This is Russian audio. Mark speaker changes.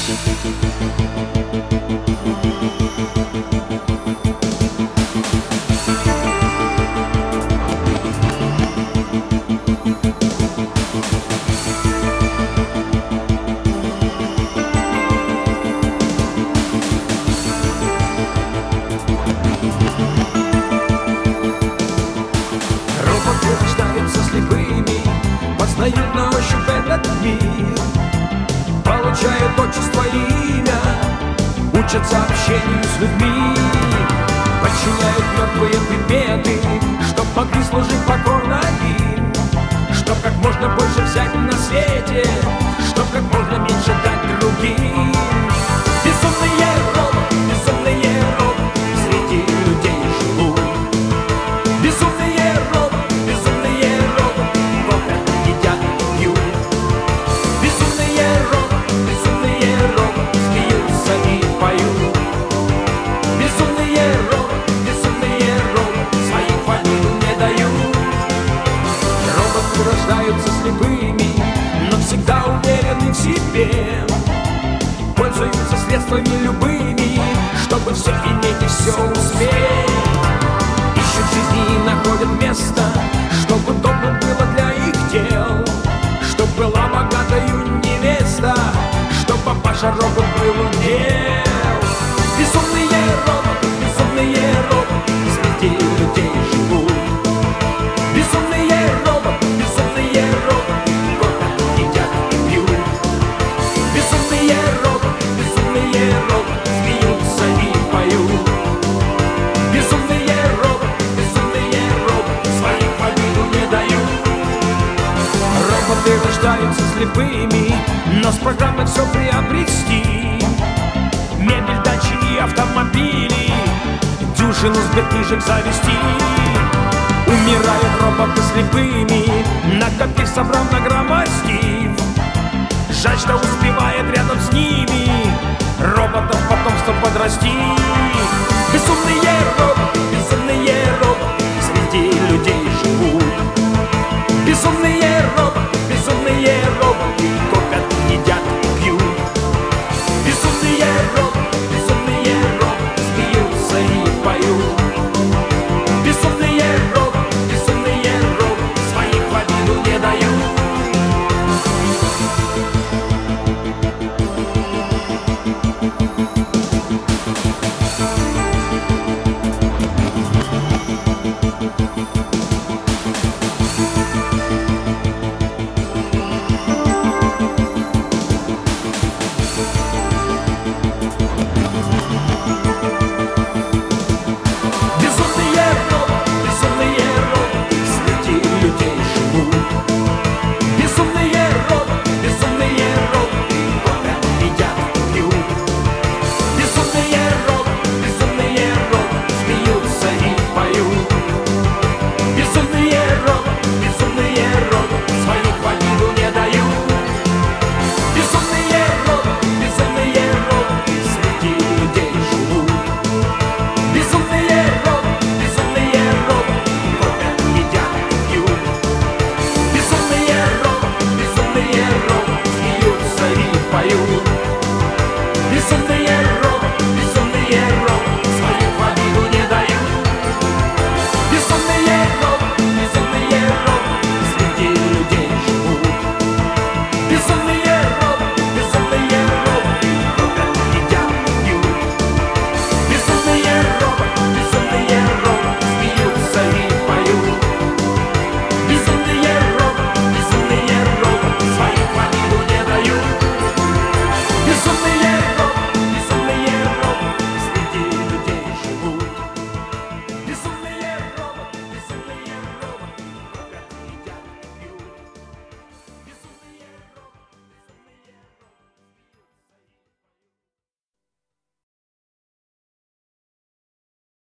Speaker 1: Познают на ощупь этот мир, получают отчество и имя, учатся общению с людьми, подчиняют мертвые предметы, чтоб могли служить покорно им, чтоб как можно больше взять на свете, чтоб как можно меньше дать другим. Безумные роботы среди людей живут. Безумные роботы едят и пьют. Безумные роботы смеются и поют. Безумные роботы своих фамилий не дают. Роботы рождаются слепыми, но всегда уверены в себе, пользуются средствами любыми, чтобы все иметь и все успеть. Ищут жизни и находят место, чтобы удобно было для их дел, чтоб была богатою невеста, чтоб папаша робот был удел. Безумные роботы среди людей живут. Безумные роботы кофе едят и пьют. Безумные роботы смеются и поют. Безумные роботы своих фамилий не дают. Роботы рождаются слепыми, но с программой все приобрести. Мебель, дачи и автомобили, дюжину сберкнижек завести. Умирают роботы слепыми, накопив, собрав, нагромоздив.